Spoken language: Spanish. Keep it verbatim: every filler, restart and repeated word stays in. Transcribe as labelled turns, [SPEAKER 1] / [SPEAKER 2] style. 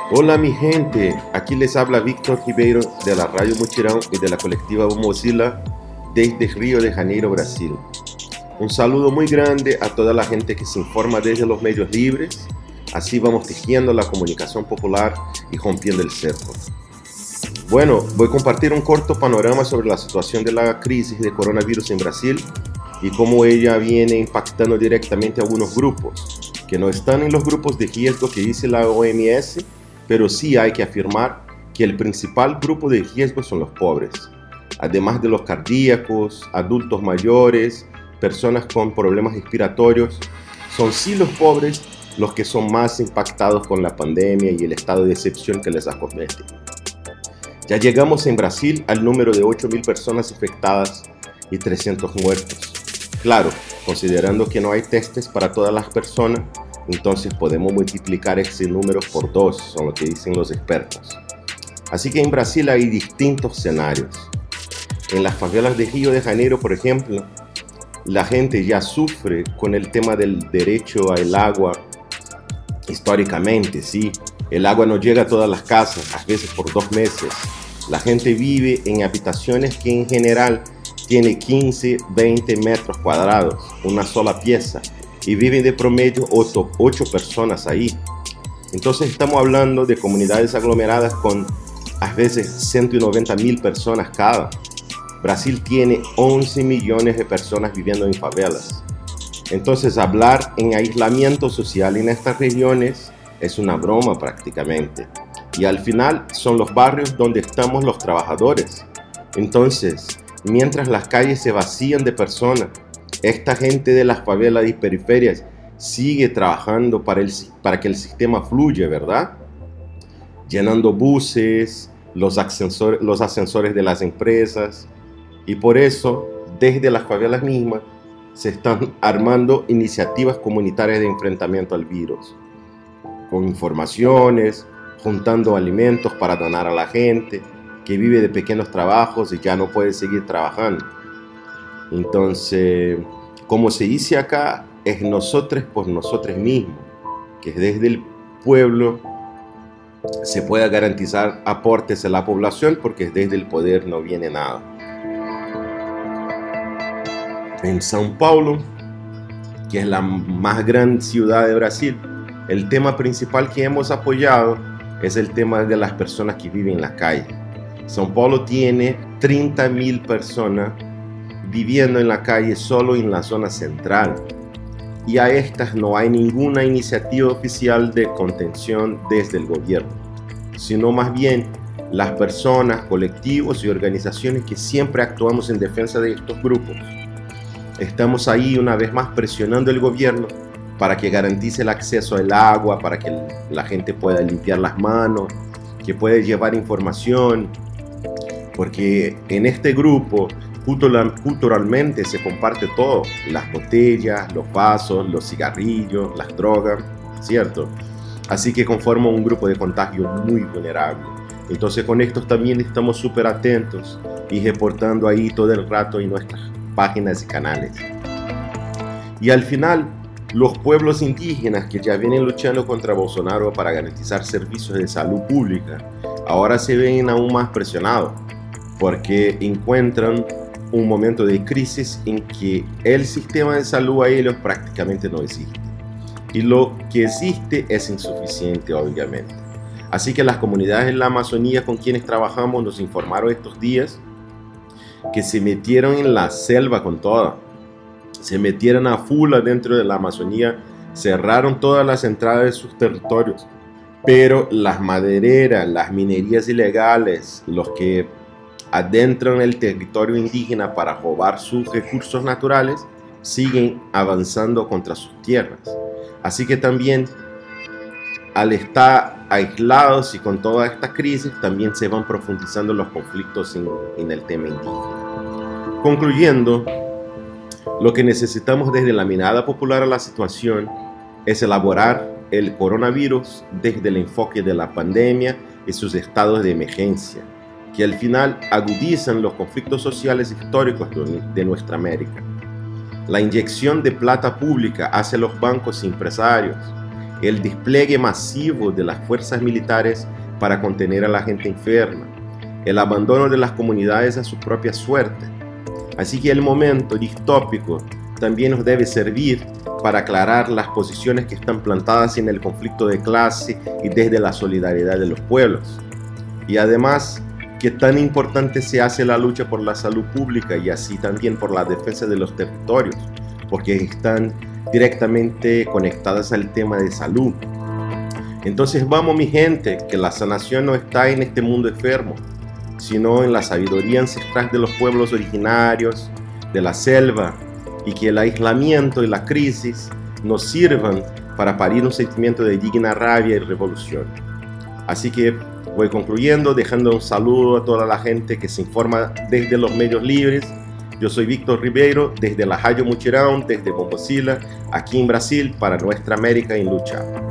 [SPEAKER 1] Hola mi gente, aquí les habla Víctor Ribeiro de la Radio Mutirão y de la colectiva Mozilla desde Río de Janeiro, Brasil. Un saludo muy grande a toda la gente que se informa desde los medios libres, así vamos tejiendo la comunicación popular y rompiendo el cerco. Bueno, voy a compartir un corto panorama sobre la situación de la crisis de coronavirus en Brasil y cómo ella viene impactando directamente a algunos grupos, que no están en los grupos de riesgo que dice la O M S, pero sí hay que afirmar que el principal grupo de riesgo son los pobres, además de los cardíacos, adultos mayores, personas con problemas respiratorios. Son sí los pobres los que son más impactados con la pandemia y el estado de excepción que les acomete. Ya llegamos en Brasil al número de ocho mil personas infectadas y trescientos muertos. Claro, considerando que no hay testes para todas las personas, entonces podemos multiplicar ese número por dos, son lo que dicen los expertos. Así que en Brasil hay distintos escenarios. En las favelas de Río de Janeiro, por ejemplo, la gente ya sufre con el tema del derecho al agua históricamente, ¿sí? El agua no llega a todas las casas, a veces por dos meses. La gente vive en habitaciones que en general tiene quince, veinte metros cuadrados, una sola pieza, y viven de promedio ocho personas ahí. Entonces estamos hablando de comunidades aglomeradas con a veces ciento noventa mil personas cada. Brasil tiene once millones de personas viviendo en favelas. Entonces hablar en aislamiento social en estas regiones es una broma prácticamente. Y al final son los barrios donde estamos los trabajadores. Entonces, mientras las calles se vacían de personas, esta gente de las favelas y periferias sigue trabajando para, el, para que el sistema fluya, ¿verdad? Llenando buses, los ascensores, los ascensores de las empresas. Y por eso, desde las favelas mismas, se están armando iniciativas comunitarias de enfrentamiento al virus, con informaciones, juntando alimentos para donar a la gente que vive de pequeños trabajos y ya no puede seguir trabajando. Entonces, como se dice acá, es nosotros por nosotros mismos, que desde el pueblo se pueda garantizar aportes a la población, porque desde el poder no viene nada. En São Paulo, que es la más gran ciudad de Brasil, el tema principal que hemos apoyado es el tema de las personas que viven en la calle. São Paulo tiene treinta mil personas viviendo en la calle solo en la zona central, y a estas no hay ninguna iniciativa oficial de contención desde el gobierno, sino más bien las personas, colectivos y organizaciones que siempre actuamos en defensa de estos grupos. Estamos ahí una vez más presionando al gobierno para que garantice el acceso al agua, para que la gente pueda limpiar las manos, que pueda llevar información, porque en este grupo culturalmente se comparte todo, las botellas, los vasos, los cigarrillos, las drogas, ¿cierto? Así que conforma un grupo de contagio muy vulnerable. Entonces con estos también estamos súper atentos y reportando ahí todo el rato en nuestras páginas y canales. Y al final, los pueblos indígenas que ya vienen luchando contra Bolsonaro para garantizar servicios de salud pública, ahora se ven aún más presionados, porque encuentran un momento de crisis en que el sistema de salud a ellos prácticamente no existe. Y lo que existe es insuficiente, obviamente. Así que las comunidades en la Amazonía con quienes trabajamos nos informaron estos días que se metieron en la selva con toda. Se metieron a full adentro de la Amazonía, cerraron todas las entradas de sus territorios. Pero las madereras, las minerías ilegales, los que adentran el territorio indígena para robar sus recursos naturales, siguen avanzando contra sus tierras. Así que también, al estar aislados y con toda esta crisis, también se van profundizando los conflictos en, en el tema indígena. Concluyendo, lo que necesitamos desde la mirada popular a la situación es elaborar el coronavirus desde el enfoque de la pandemia y sus estados de emergencia, que al final agudizan los conflictos sociales históricos de nuestra América. La inyección de plata pública hacia los bancos y empresarios, el despliegue masivo de las fuerzas militares para contener a la gente enferma, el abandono de las comunidades a su propia suerte. Así que el momento distópico también nos debe servir para aclarar las posiciones que están plantadas en el conflicto de clase y desde la solidaridad de los pueblos. Y además, que tan importante se hace la lucha por la salud pública y así también por la defensa de los territorios, porque están directamente conectadas al tema de salud. Entonces vamos, mi gente, que la sanación no está en este mundo enfermo, sino en la sabiduría ancestral de los pueblos originarios, de la selva, y que el aislamiento y la crisis nos sirvan para parir un sentimiento de digna rabia y revolución. Así que voy concluyendo dejando un saludo a toda la gente que se informa desde los medios libres. Yo soy Víctor Ribeiro desde la Rádio Mutirão, desde Bombosilha, aquí en Brasil, para Nuestra América en Lucha.